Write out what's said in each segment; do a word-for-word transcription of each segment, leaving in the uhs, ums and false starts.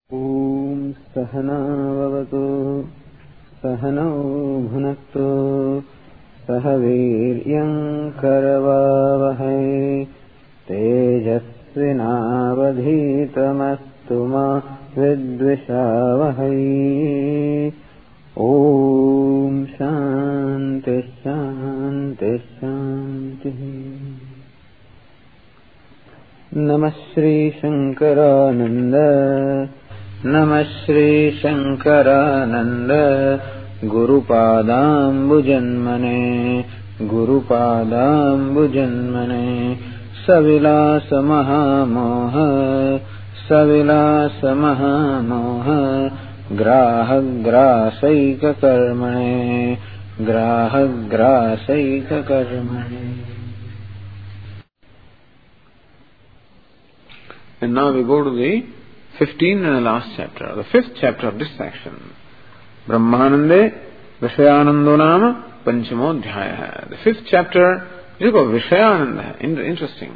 ॐ सहना भवतु सहनौ भुनक्तु सह वीर्यं करवावहै तेजस्विनावधीतमस्तु मा विद्विषावहै। ॐ शान्ति शान्ति शान्तिः। नमः श्री शंकरानंद नमः Shri Shankaranand गुरुपादाम्बुजन्मने गुरुपादाम्बुजन्मने सविलास महामोह सविलास महामोह ग्राहग्रासैककर्मणे ग्राहग्रासैककर्मणे। And now we go to the fifteenth and the last chapter, the fifth chapter of this section. Brahmanande Vishayanando Nama Panchamodhyaya. The fifth chapter is called Vishayananda. Interesting.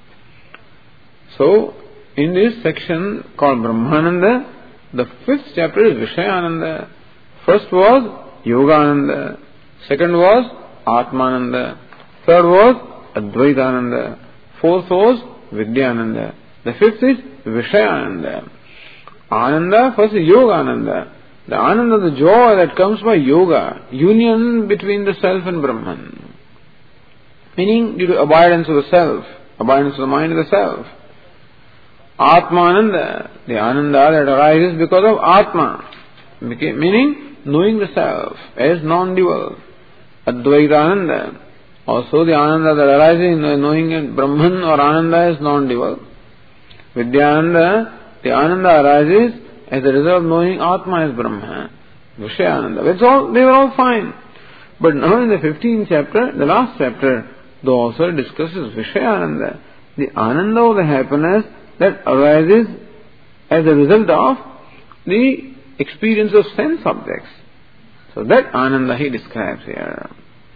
So, in this section called Brahmananda, the fifth chapter is Vishayananda. First was Yogananda. Second was Atmananda. Third was Advaitananda. Fourth was Vidyananda. The fifth is Vishayananda. Ananda, first is Yogananda. The Ananda, the joy that comes by yoga, union between the self and Brahman. Meaning due to abidance of the self, abidance of the mind of the self. Atmananda, the Ananda that arises because of Atma. Meaning knowing the self as non-dual. Advaitananda, also the Ananda that arises in knowing Brahman or Ananda as non-dual. Vidyananda, the Ananda arises as a result of knowing Atma as Brahma. Vishayananda. That's all, they were all fine. But now in the fifteenth chapter, the last chapter, the author discusses Vishayananda, the Ananda of the happiness that arises as a result of the experience of sense objects. So that Ananda he describes here.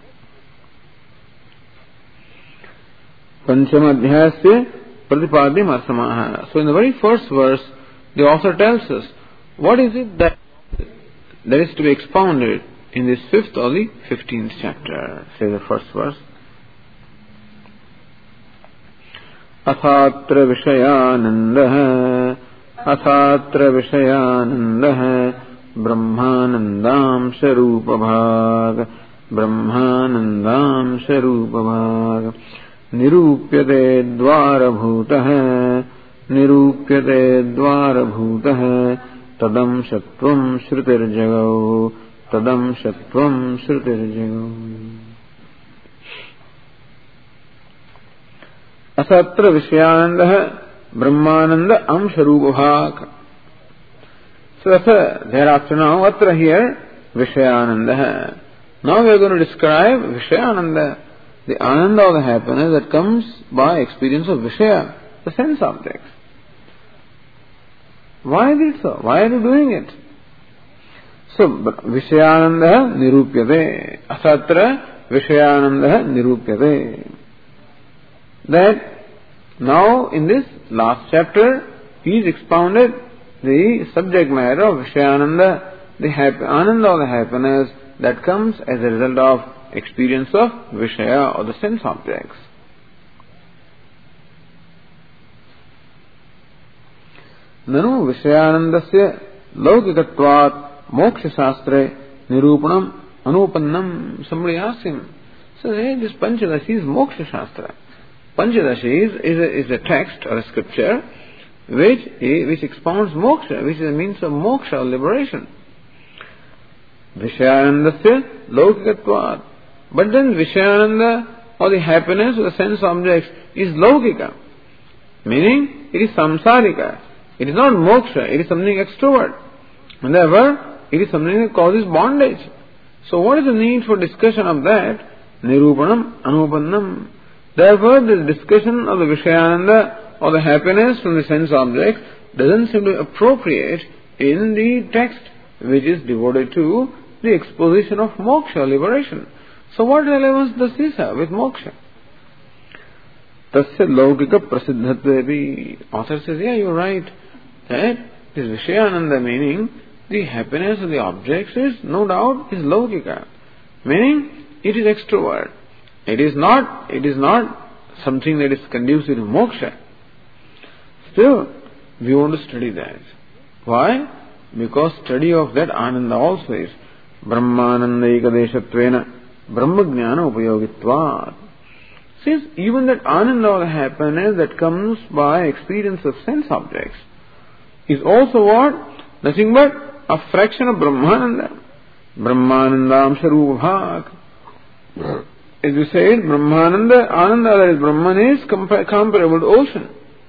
Panchamadhyasya Pratipadim Asamaha. So in the very first verse, the author tells us what is it that that is to be expounded in this fifth or the fifteenth chapter. Say the first verse. Athatra Vishayanandaha Athatra Vishayanandaha Brahmanandam Sharupabhag Brahmanandam Sharupabhag Nirupyate dvarabhutah Nirupyate dvarabhutah Tadam Shattvam Shrutirjagau Tadam Shattvam Shrutirjagau. Asatra Vishayananda Brahmananda Am Sharupabhag. So thereafter now, Atra here Vishayananda. Now we are going to describe Vishayananda, the Ananda of the happiness that comes by experience of Vishaya, the sense objects. Why is it so? Why are you doing it? So, Vishayananda Nirupyate. Asatra Vishayananda Nirupyate. That now in this last chapter, he is expounded the subject matter of Vishayananda, the happy, Ananda of the happiness that comes as a result of experience of Vishaya or the sense objects. Nanu Vishayanandasya Laukikatvat Moksha Shastre Nirupanam Anupannam. Somebody asked him, so hey, this Panchadashi is Moksha Shastra. Panchadashi is, is, a, is a text or a scripture which, which expounds moksha, which is a means of moksha or liberation. Vishayanandasya Laukikatvat. But then Vishayananda or the happiness of the sense objects is Laukika. Meaning it is samsarika. It is not moksha, it is something extrovert. And therefore, it is something that causes bondage. So what is the need for discussion of that? Nirupanam Anupannam. Therefore, the discussion of the Vishayananda or the happiness from the sense objects doesn't seem to be appropriate in the text which is devoted to the exposition of moksha, liberation. So what relevance does this have with moksha? Tasya laukika prasiddhatvevi. Author says, yeah, you're right. That This Vishayananda meaning the happiness of the objects is no doubt is Laukika. Meaning it is extrovert. It is not it is not something that is conducive to moksha. Still, we want to study that. Why? Because study of that Ananda also is Brahmananda Ekadeshatvena Brahmajnana Upayogitvat. Since even that Ananda or happiness that comes by experience of sense objects is also what? Nothing but a fraction of Brahmananda. Brahmanandam Sarubhag. As you said, Brahmananda, Ananda that is Brahman is compa- comparable to ocean.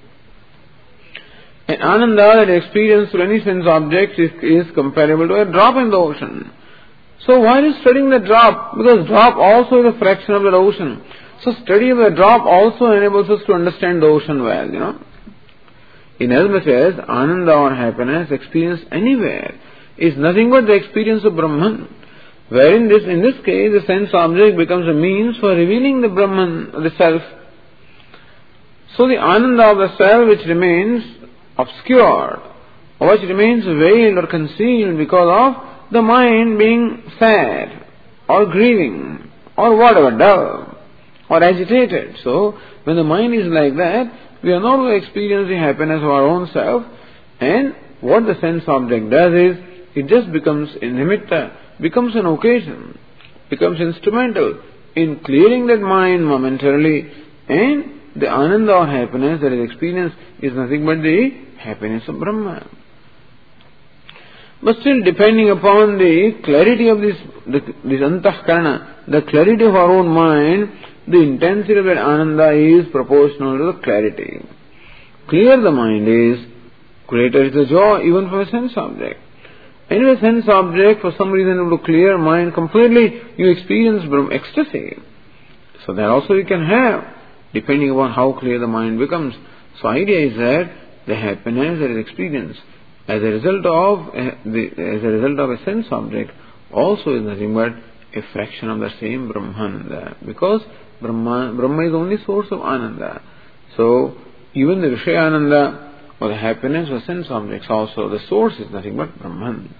And Ananda that experience through any sense object is, is comparable to a drop in the ocean. So why is studying the drop? Because drop also is a fraction of the ocean. So study of the drop also enables us to understand the ocean well, you know. Inasmuch as Ananda or happiness experienced anywhere is nothing but the experience of Brahman. Wherein this, in this case, the sense object becomes a means for revealing the Brahman, the self. So the Ananda of the self which remains obscured, or which remains veiled or concealed because of the mind being sad, or grieving, or whatever, dull, or agitated. So, when the mind is like that, we are not going to experience the happiness of our own self, and what the sense object does is, it just becomes a nimitta, becomes an occasion, becomes instrumental in clearing that mind momentarily, and the Ananda or happiness that is experienced is nothing but the happiness of Brahman. But still, depending upon the clarity of this, the, this antahkarana, the clarity of our own mind, the intensity of that Ananda is proportional to the clarity. Clear the mind is, greater is the joy even for a sense object. And if a sense object, for some reason, able to clear mind completely, you experience ecstasy. So that also you can have, depending upon how clear the mind becomes. So idea is that the happiness that is experienced as a result of a, the, as a result of a sense object also is nothing but a fraction of the same Brahmananda. Because Brahma, Brahma is only source of Ananda. So even the Vishayananda or the happiness of sense objects also, the source is nothing but Brahman.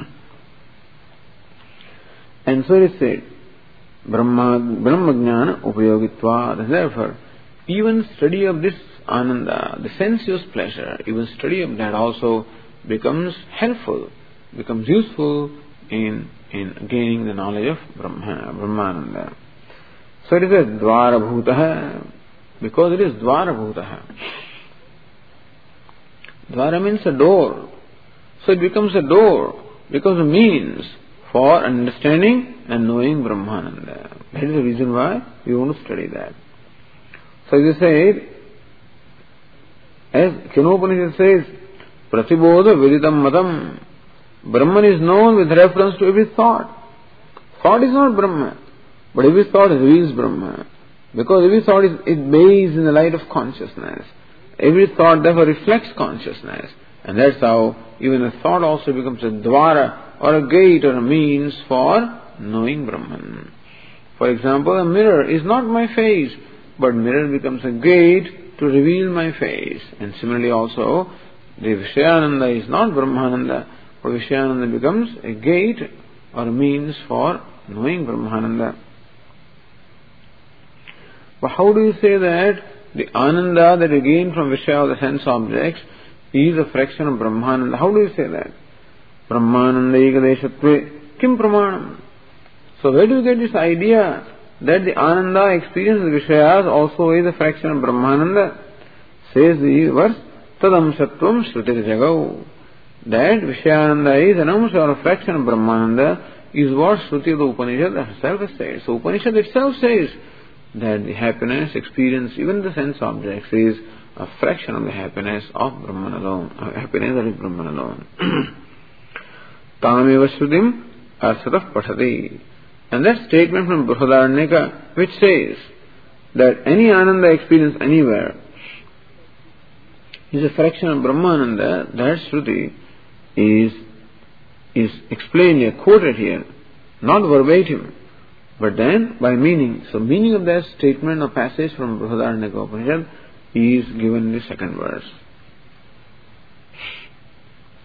And so it is said, Brahma, Brahmajnana Upayogitva. And therefore, even study of this Ananda, the sensuous pleasure, even study of that also becomes helpful, becomes useful in, in gaining the knowledge of Brahma, Brahmananda. So it is a Dvara Bhutaha, because it is Dvara Bhutaha. Dvara means a door. So it becomes a door, becomes a means for understanding and knowing Brahmananda. That is the reason why we want to study that. So as I said, as Kenopanishad says, Pratibodha Viditam Matam, Brahman is known with reference to every thought. Thought is not Brahman, but every thought reveals Brahman. Because every thought is it bathes in the light of consciousness. Every thought therefore reflects consciousness. And that's how even a thought also becomes a dvara or a gate or a means for knowing Brahman. For example, a mirror is not my face, but mirror becomes a gate to reveal my face. And similarly also, the Vishayananda is not Brahmananda, but Vishayananda becomes a gate or a means for knowing Brahmananda. But how do you say that the Ananda that you gain from Vishaya, the sense objects, is a fraction of Brahmananda? How do you say that? Brahmananda ekadeshatve kim pramanam? So where do you get this idea that the Ananda experience of Vishayas also is a fraction of Brahmananda? Says the verse, Tadam Sattvam Shrutir Jagau. That Vishayananda is an amsha or a fraction of Brahmananda is what Shruti of the Upanishad herself has said. So Upanishad itself says that the happiness experienced, even the sense objects, is a fraction of the happiness of Brahman alone, uh, happiness that is Brahman alone. Tameva Shrutim Arsatah Pathati. And that statement from Brihadaranyaka which says that any Ananda experienced anywhere is a fraction of Brahmananda, that Shruti is, is explained here, quoted here, not verbatim, but then by meaning. So meaning of that statement or passage from Brihadaranyaka Upanishad is given in the second verse.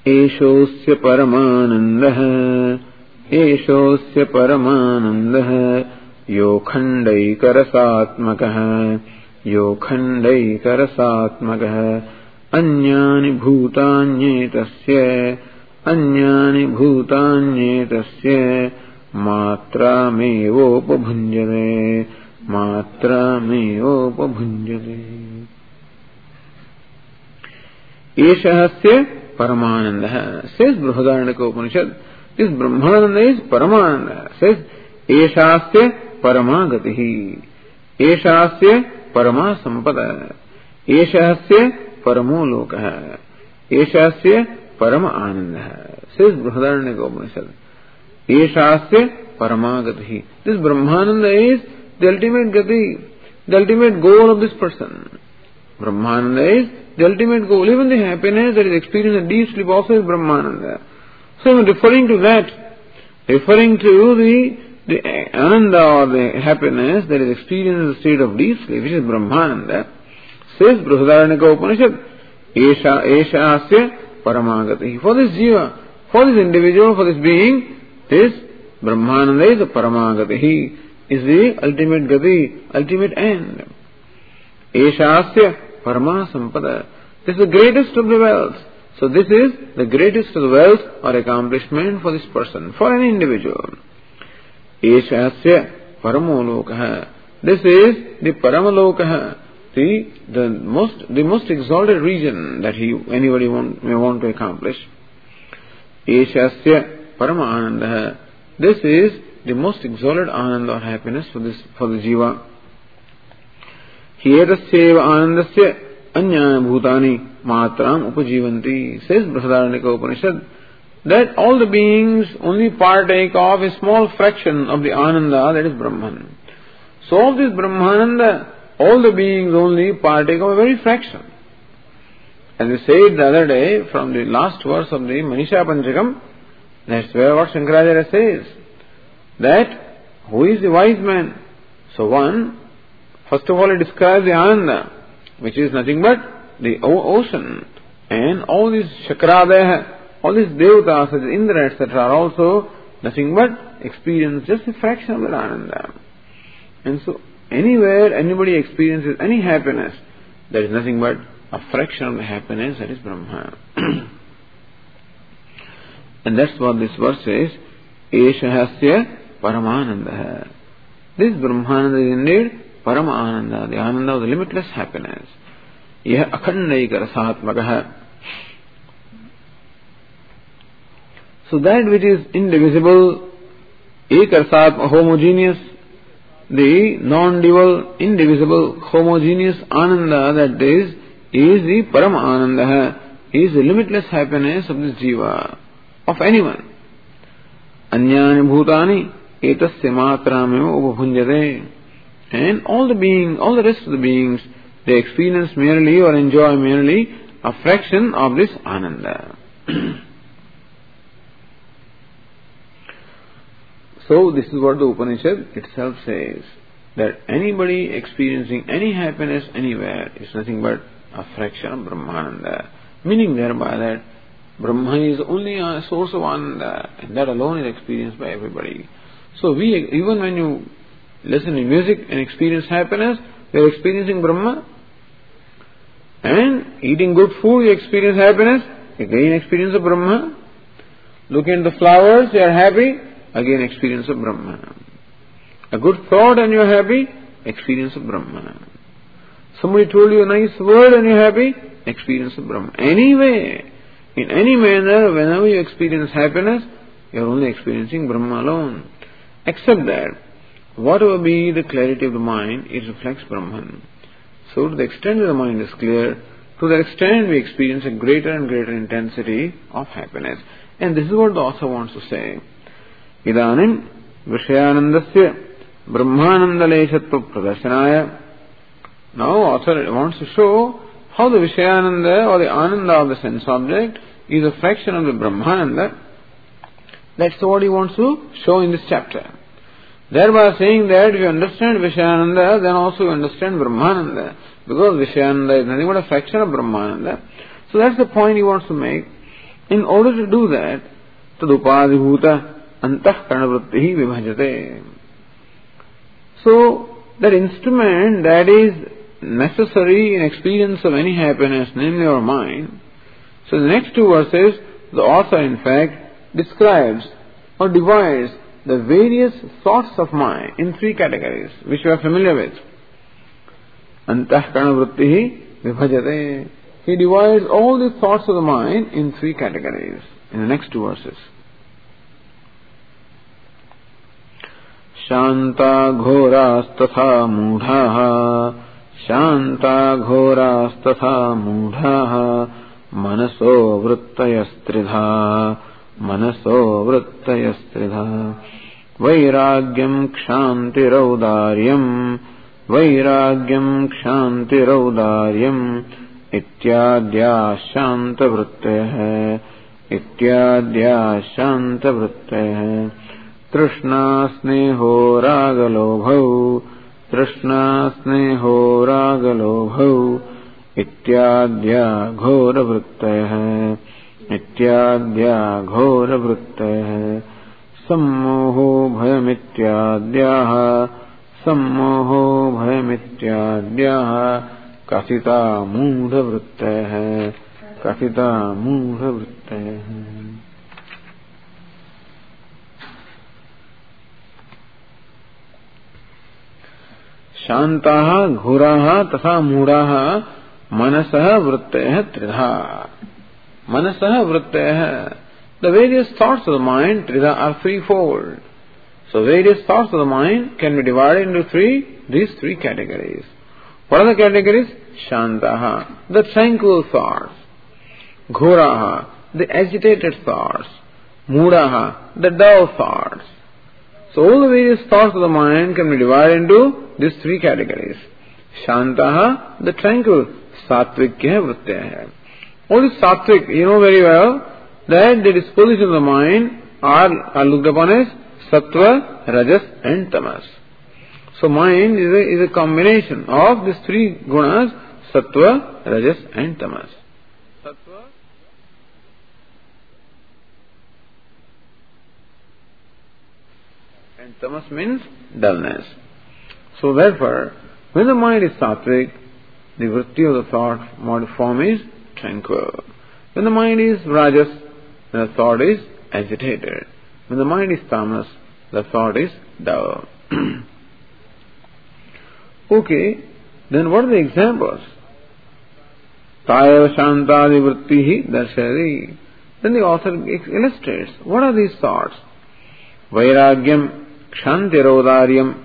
एषोऽस्य परमानन्दः एषोऽस्य परमानन्दः योऽखण्डैकरसात्मकः योऽखण्डैकरसात्मकः अन्यानि भूतान्येतस्य अन्यानि भूतान्येतस्य मात्रामेवोपभुञ्जते मात्रामेवोपभुञ्जते एषस्य परमानन्दः says Brihadaranyaka Upanishad. This Brahmananda is Paramananda. Says एषास्य परमागतिः एषास्य परमा संपदा एषास्य परमो लोकः एषास्य परम आनन्दः. Says Brihadaranyaka Upanishad. एषास्य परमागतिः. This Brahmananda is the ultimate gati, the ultimate goal of this person. Brahmananda is the ultimate goal. Even the happiness that is experienced in deep sleep also is Brahmananda. So I am referring to that, referring to the, the Ananda or the happiness that is experienced in the state of deep sleep, which is Brahmananda. Says Brihadaranyaka Upanishad, Esha, Esha Asya Paramagati. For this jiva, for this individual, for this being, this Brahmananda is the Paramagati, is the ultimate gati, ultimate end. Esha Asya Parama Sampada. This is the greatest of the wealth. So this is the greatest of the wealth or accomplishment for this person, for an individual. Eshasya Paramolokaha. This is the Paramalokaha, the, the most the most exalted region that he anybody want, may want to accomplish. Eshasya Parama Anandaha. This is the most exalted ananda or happiness for this for the jiva. Hyetasya anandasya anyana bhutani matram upajivanti. Says Brihadaranyaka Upanishad that all the beings only partake of a small fraction of the ananda, that is Brahman. So of this Brahmananda, all the beings only partake of a very fraction. As we said the other day from the last verse of the Manisha Panchakam, that's where what Shankaracharya says, that who is the wise man? So one, first of all he describes the ananda, which is nothing but the ocean, and all these Shakradaya, all these devatas, such as Indra, et cetera, are also nothing but experience just a fraction of that ananda. And so anywhere anybody experiences any happiness, there is nothing but a fraction of the happiness, that is Brahma. And that's what this verse says, Eshahasya Paramananda. This Brahmananda is indeed Paramananda, the ananda of the limitless happiness. Yah akhandaika rasatmakaha. So that which is indivisible, ekarasatma, homogeneous, the non-dual, indivisible, homogeneous ananda that is, is the Param Ananda, is the limitless happiness of this jiva, of anyone. Anyani bhutani etasya matrameva upabhunjate. And all the beings, all the rest of the beings, they experience merely or enjoy merely a fraction of this ananda. So this is what the Upanishad itself says, that anybody experiencing any happiness anywhere is nothing but a fraction of Brahmananda. Meaning thereby that Brahma is only a source of ananda, and that alone is experienced by everybody. So we, even when you listen to music and experience happiness, you are experiencing Brahma. And eating good food, you experience happiness, again experience of Brahma. Looking at the flowers, you are happy, again experience of Brahma. A good thought and you are happy, experience of Brahma. Somebody told you a nice word and you are happy, experience of Brahma. Anyway, in any manner, whenever you experience happiness, you are only experiencing Brahma alone. Except that, whatever be the clarity of the mind, it reflects Brahman. So to the extent that the mind is clear, to that extent we experience a greater and greater intensity of happiness. And this is what the author wants to say. Idanim Vishayanandasya Brahmanandaleshatva Pradarsanaya. Now author wants to show how the Vishayananda or the Ananda of the sense object is a fraction of the Brahmananda. That's what he wants to show in this chapter. Thereby saying that if you understand Vishayananda, then also you understand Brahmananda. Because Vishayananda is nothing but a fraction of Brahmananda. So that's the point he wants to make. In order to do that, tadupadibhuta antahkarana vritti vibhajate. So, that instrument that is necessary in experience of any happiness, namely our mind. So, in the next two verses, the author in fact describes or divides the various thoughts of mind in three categories, which we are familiar with. Antahkarana vritti vibhajate. He divides all the thoughts of the mind in three categories in the next two verses. Shanta ghorastatha mudhaha Shanta ghorastatha mudhaha Manaso vrittayastridha Manaso vrittayastridha Vairagyam kshantiraudaryam Vairagyam kshantiraudaryam Ityadya shanta vrittayah Ityadya shanta vrittayah Trishna sneho ragalobhau Trishna sneho ragalobhau Ityadya ghora vrittayah Ityadya ghora vrittayah Sammoho bhayamityadyaha Sammoho bhayamityadyaha Kasita mudha vrittayah Kasita mudha vrittayah. Shantaha ghuraha tatha mudaha manasaha vrittayah tridha. Manasaha vrittayah. The various thoughts of the mind, tridha, are threefold. So various thoughts of the mind can be divided into three, these three categories. What are the categories? Shantaha, the tranquil thoughts. Ghuraha, the agitated thoughts. Mudaha, the dull thoughts. So all the various thoughts of the mind can be divided into these three categories. Shantaha, the tranquil. Satvikya vrittaya. All this sattvic, you know very well that the disposition of the mind are, are looked upon as sattva, rajas and tamas. So mind is a, is a combination of these three gunas, sattva, rajas and tamas. Sattva and tamas means dullness. So therefore, when the mind is sattvic, the vritti of the thought mode form is tranquil. When the mind is rajas, then the thought is agitated. When the mind is tamas, the thought is dull. Okay, then what are the examples? Tayava shantadi vrittihi darshari. Then the author illustrates, what are these thoughts? Vairagyam kshantirodaryam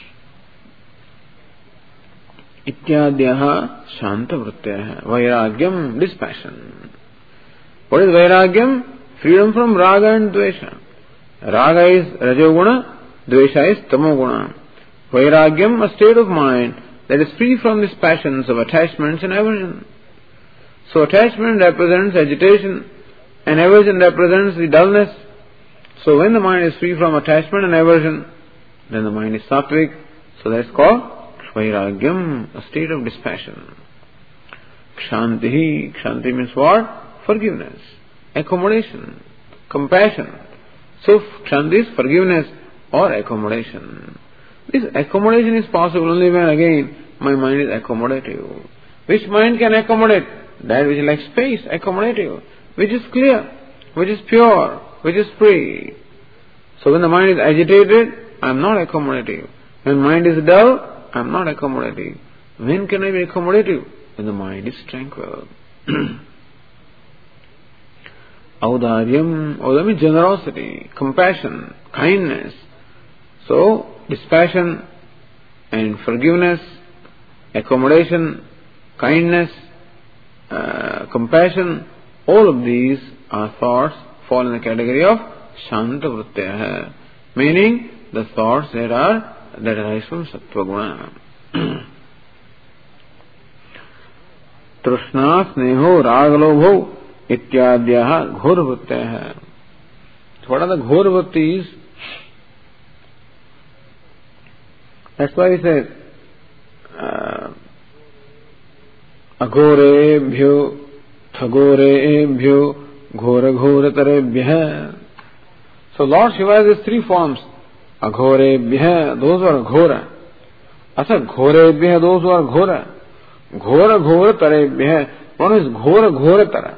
ityadyaha shanta vrittyaha. Vairagyam, dispassion. What is vairagyam? Freedom from raga and dvesha. Raga is rajoguna, dvesha is tamoguna. Vairagyam, a state of mind that is free from these passions of attachments and aversion. So attachment represents agitation and aversion represents the dullness. So when the mind is free from attachment and aversion, then the mind is sattvic. So that's called vairagyam, a state of dispassion. Kshantihi, kshanti means what? Forgiveness, accommodation, compassion. So kshanti is forgiveness or accommodation. This accommodation is possible only when again my mind is accommodative. Which mind can accommodate? That which lacks space, accommodative. Which is clear, which is pure, which is free. So when the mind is agitated, I am not accommodative. When mind is dull, I am not accommodative. When can I be accommodative? When the mind is tranquil. Audaryam, audaryam means generosity, compassion, kindness. So, dispassion and forgiveness, accommodation, kindness, uh, compassion, all of these are thoughts fall in the category of shanta vrittyaha, meaning the thoughts that are that arise from sattva guna. Trishna sneho ragalobho ityadyaha ghor vrittyaha. What are the ghor vrittis? That's why he said, uh, agorebhyo, thagorebhyo, Ghora Ghoratarabhya. So Lord Shiva has these three forms. Aghorebhya, those who are Ghora. Asa Ghorebhya, those who are Ghora. Ghora Ghoratarabhya. One is Ghora Ghoratara.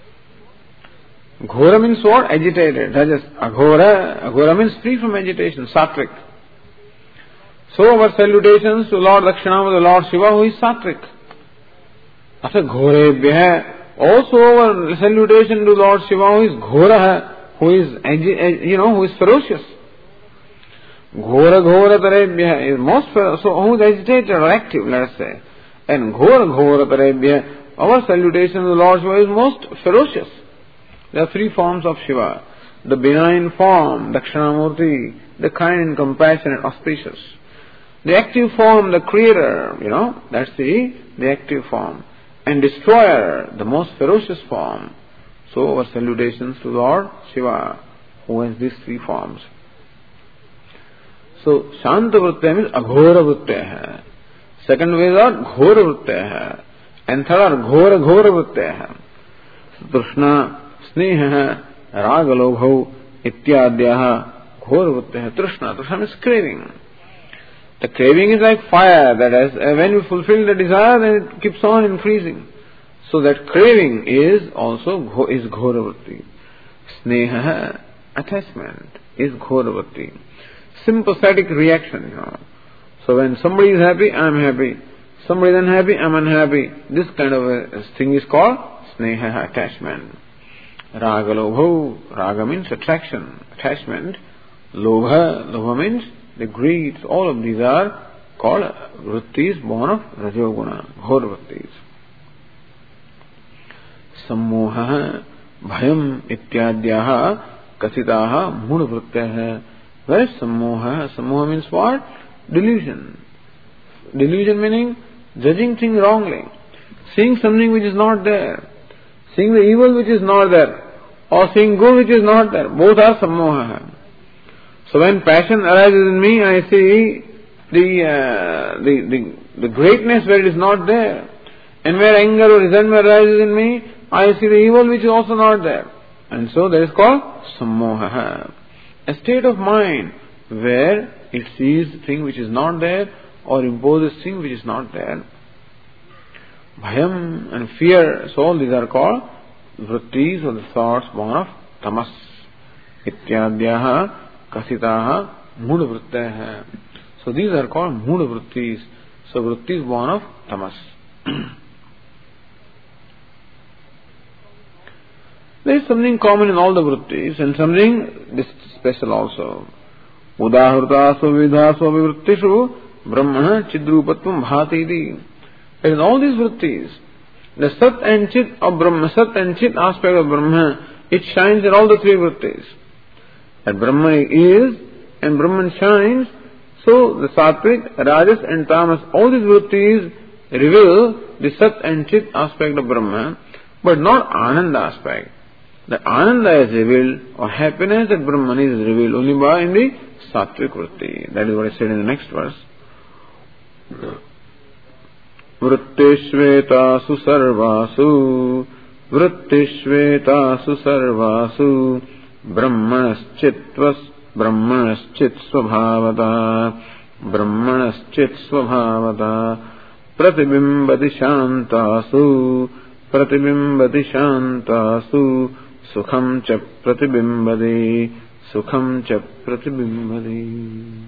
Ghora means what? Agitated. That is Aghora. Aghora means free from agitation, sattvic. So our salutations to Lord Dakshinamurti, the Lord Shiva, who is sattvic. Asa Ghorebhya. Also our salutation to Lord Shiva, who is Ghora, who is, you know, who is ferocious. Ghora Ghora Tarebhya is most ferocious, so who is agitated or active, let us say. And Ghora Ghora Tarebhya, our salutation to the Lord Shiva is most ferocious. There are three forms of Shiva. The benign form, Dakshinamurti, the kind and compassionate, auspicious. The active form, the creator, you know, that's the, the active form. And destroyer, the most ferocious form. So our salutations to Lord Shiva, who has these three forms. So Shanta Vrittya means Aghora Vrittya. Second way is Ghora Vrittya. And third are Ghora Ghora Vrittya. Trishna, Sneha, Ragalobhav, Ityadyaha, Ghora Vrittya. Trishna, Trishna means craving. The craving is like fire, that is, uh, when we fulfill the desire, then it keeps on increasing. So that craving is also is Ghoravritti. Sneha, attachment, is Ghoravritti. Sympathetic reaction, you know. So when somebody is happy, I am happy. Somebody is unhappy, I am unhappy. This kind of a thing is called Sneha, attachment. Raga Lobha, Raga means attraction, attachment. Lobha, Lobha means the greed. All of these are called vrittis born of Rajoguna, Ghor vrittis. Sammoha, Bhayam, Ityadyaha, Kasitaha, Muna vrityaha. Where is Sammoha? Sammoha means what? Delusion. Delusion meaning judging things wrongly, seeing something which is not there, seeing the evil which is not there, or seeing good which is not there. Both are Sammoha. So when passion arises in me, I see the, uh, the, the, the greatness where it is not there. And where anger or resentment arises in me, I see the evil which is also not there. And so that is called Sammoha. A state of mind where it sees thing which is not there or imposes thing which is not there. Bhayam and fear, so all these are called vrittis or the thoughts born of tamas. Ityadyaha Kasitaha Muna Vrittyaha. So these are called Muna Vrittis. So Vrittis born of Tamas. There is something common in all the Vrittis and something special also. Udahurta Suvidha Svavivrittishu Brahmana Chidrupatvam Bhatidi. In all these Vrittis, the Sat and Chit of Brahma, Sat and Chit aspect of Brahma, it shines in all the three Vrittis. That Brahman is and Brahman shines, so the Sattvic, Rajas and Tamas, all these vrittis reveal the Sat and Chit aspect of Brahman, but not Ananda aspect. The Ananda is revealed, or happiness that Brahman is revealed only by in the Sattvic vritti. That is what I said in the next verse. Vrittishvetasu sarvasu, Vrittishvetasu sarvasu, Brahmanaschittvas Brahmanaschit svabhavata Brahmanaschit svabhavata Pratibimbati shantasu Pratibimbati shantasu Sukham cha pratibimbati Sukham cha pratibimbati.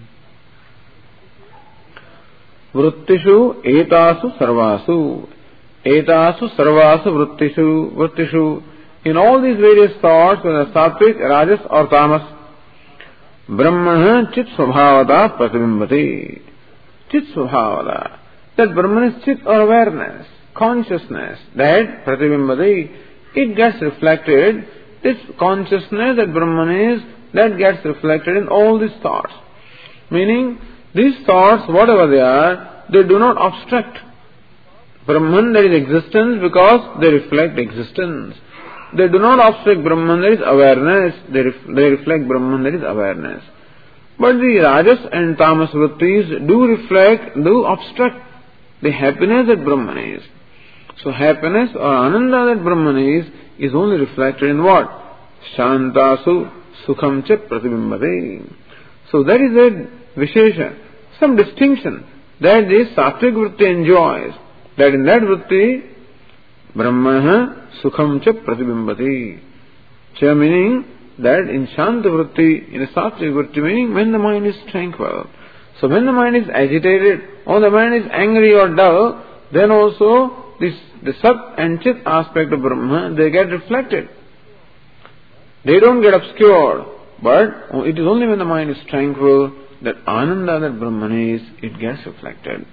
Vrittishu etasu sarvasu Etasu sarvasu vrittishu Vrittishu. In all these various thoughts, whether Sattvic, Rajas or Tamas, Brahmana Chit Svabhavata Pratibimbati. Chit Svabhavata. That Brahman is Chit or awareness, consciousness, that Pratibimbati, it gets reflected, this consciousness that Brahman is, that gets reflected in all these thoughts. Meaning, these thoughts, whatever they are, they do not obstruct Brahman, there is existence, because they reflect existence. They do not obstruct Brahman, there is awareness. They, ref- they reflect Brahman, there is awareness. But the Rajas and Tamas vrittis do reflect, do obstruct the happiness that Brahman is. So happiness or ananda that Brahman is, is only reflected in what? Shantasu sukham cha pratibimbhate. So that is a vishesha, some distinction that this sattvic vritti enjoys, that in that vritti Brahma sukham cha pratibimbhate. Cha meaning that in shanta vritti, in a sattvic vritti, meaning when the mind is tranquil. So when the mind is agitated or the mind is angry or dull, then also this the sat and chit aspect of Brahma, they get reflected. They don't get obscured, but it is only when the mind is tranquil that ananda that Brahman is, it gets reflected.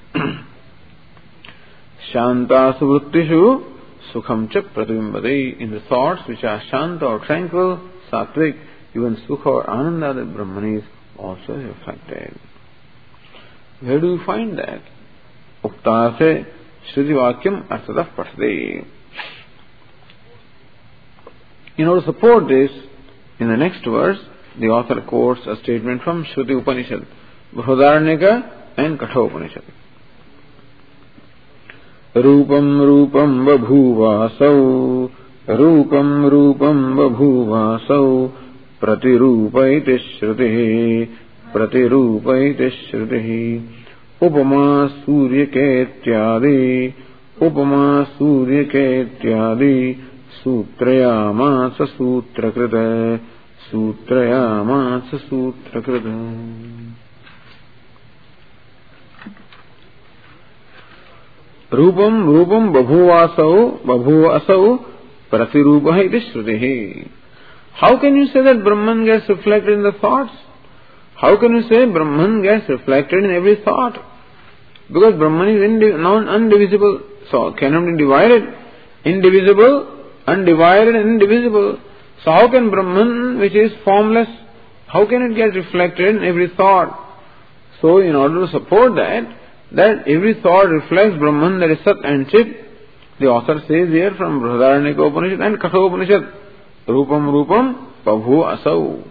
Shantasu vrittishu sukham cha pratibimbhate. In the thoughts which are shanta or tranquil, sattvic, even sukha or ananda that Brahman is also reflected. Where do you find that? Uktase Shruti Vakyam Arthatah Pathate. In order to support this, in the next verse, the author quotes a statement from Shruti Upanishad, Brihadaranyaka and Katha Upanishad. Rupam Rupam Babhuvasau Rupam Rupam Babhuvasau Pratirupaiti Shruti Pratirupaiti Shruti Upama Surya Ketyadi Upama Surya Ketyadi Sutrayamasa Sutrakrita Sutrayamasa Sutrakrita. Rupam Rupam Babhuvasau Babhuvasau Pratirupa iti Shruti. How can you say that Brahman gets reflected in the thoughts? How can you say Brahman gets reflected in every thought? Because Brahman is indi- non-undivisible, so cannot be divided. Indivisible, undivided and indivisible. So how can Brahman, which is formless, how can it get reflected in every thought? So in order to support that, that every thought reflects Brahman, that is Sat and Chit, the author says here from Brihadaranyaka Upanishad and Katha Upanishad, Rupam Rupam Pabhu Asau.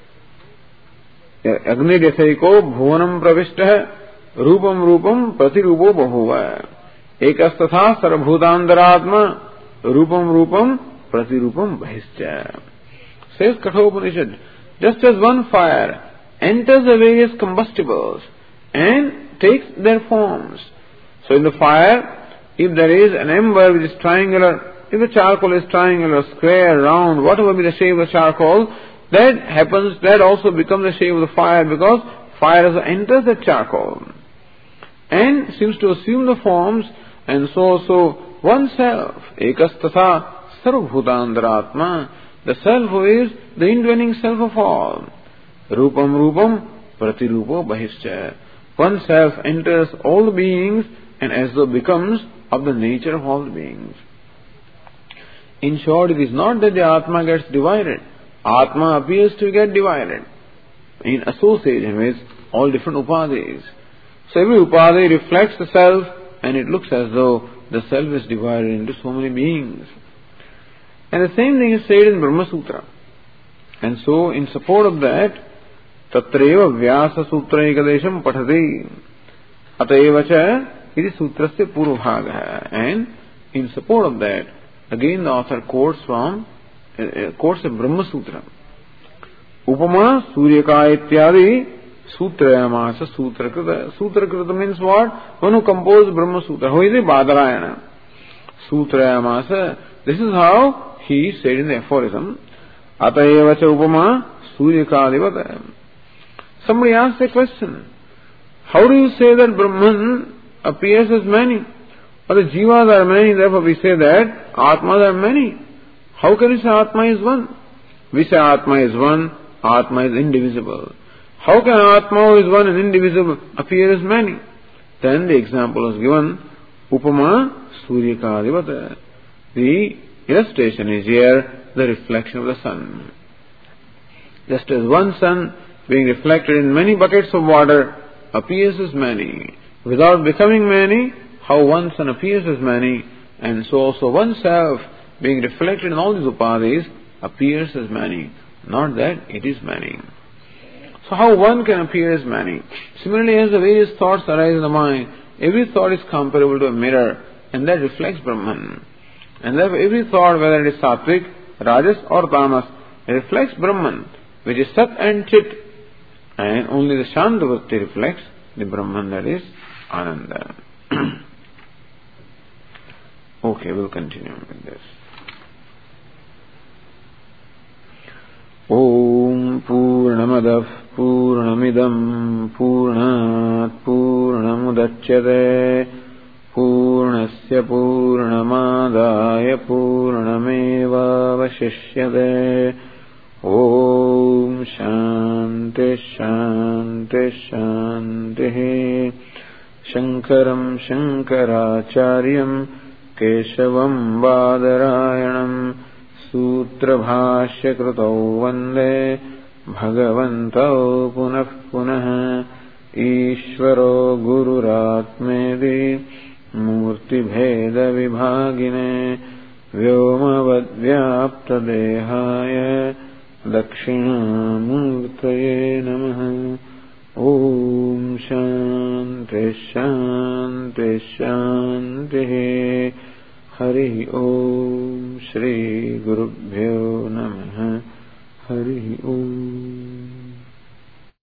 Agni Desaiko Bhuvanam Pravishta Rupam Rupam Pratirupo Bahuva Ekastatha Sarabhutandaratma Rupam Rupam Pratirupam Bahischa. Says Katha Upanishad, just as one fire enters the various combustibles and takes their forms. So in the fire, if there is an ember which is triangular, if the charcoal is triangular, square, round, whatever be the shape of the charcoal, that happens, that also becomes the shape of the fire, because fire also enters the charcoal and seems to assume the forms, and so also oneself, ekastatha sarvabhutandaratma, the self who is the indwelling self of all. Rupam Rupam Pratirupo Bahischa. Oneself enters all the beings and as though becomes of the nature of all the beings. In short, it is not that the Atma gets divided. Atma appears to get divided in association with all different upadhis. So every upadhi reflects the self, and it looks as though the self is divided into so many beings. And the same thing is said in Brahma Sutra. And so in support of that, Tatreva Vyasa Sutra Ekadesham Pathati Ateva cha iti sutrasya purvabhaga. And in support of that, again the author quotes from uh, quotes a Brahma Sutra. Upama Suryaka ityadi Sutrayamasa Sutrakrita. Sutrakrita means what? One who composed Brahma Sutra. Who is it? Badarayana. Sutrayamasa. This is how he said in the aphorism. Atayeva cha upama Suryakadivata. Somebody asked a question. How do you say that Brahman appears as many? Or the jivas are many, therefore we say that Atmas are many. How can you say Atma is one? We say Atma is one, Atma is indivisible. How can Atma who is one and indivisible appear as many? Then the example is given, Upama Suryakadivata. The illustration is here, the reflection of the sun. Just as one sun being reflected in many buckets of water appears as many, without becoming many, how one sun appears as many, and so also oneself being reflected in all these upadhis appears as many, not that it is many. So how one can appear as many? Similarly, as the various thoughts arise in the mind, every thought is comparable to a mirror, and that reflects Brahman. And therefore every thought, whether it is sattvic, rajas or tamas, reflects Brahman, which is Sat and Chit. And only the Shantavritti reflects the Brahman, that is Ananda. Okay, we'll continue with this. Om Purnamadav Purnamidam Purnat Purnamudachyate Purnasya Purnamadaya Purnameva Vashishyate. Om Shanti Shanti Shanti. Shankaram Shankaracharyam Keshavam Badarayanam Sutra Bhashya Krutau Vande Bhagavantau Punah Punah. Ishvaro Gururatmedi Murti Bheda Vibhagine Vyomavad Vyapta Dehaya Dakshinamurtaye Namaha. Om Shanti Shanti Shanti. Hari Om Shri Gurubhyo Namaha. Hari Om.